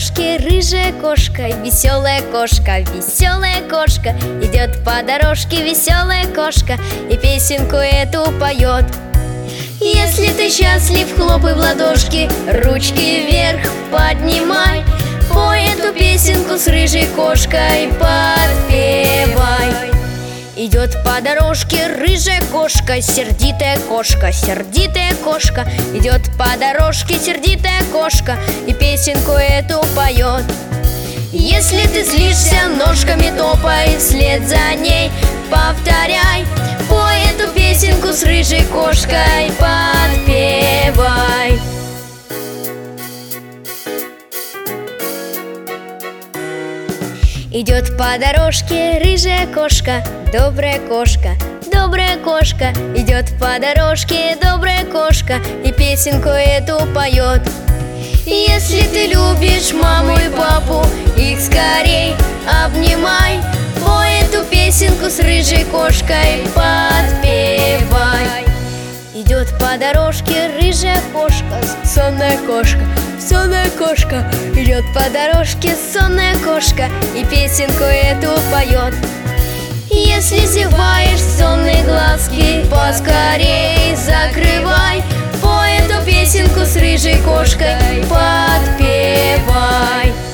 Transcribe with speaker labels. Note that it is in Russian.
Speaker 1: дорожке рыжая кошка, веселая кошка, идет по дорожке веселая кошка и песенку эту поет. Если ты счастлив, хлопай в ладошки, ручки вверх поднимай, пой эту песенку с рыжей кошкой, подпевай. Идет по дорожке рыжая кошка, сердитая кошка, идет по дорожке сердитая кошка и песенку эту поет. Если ты злишься, ножками топай, вслед за ней повторяй, пой эту песенку с рыжей кошкой, подпевай. Идет по дорожке рыжая кошка, добрая кошка, идет по дорожке добрая кошка и песенку эту поет. Если ты любишь маму и папу, их скорей обнимай, пой эту песенку с рыжей кошкой, подпевай. Идет по дорожке рыжая кошка, сонная кошка, идет по дорожке сонная кошка и песенку эту поет. Если зеваешь, сонные глазки поскорей закрывай, пой эту песенку с рыжей кошкой, подпевай.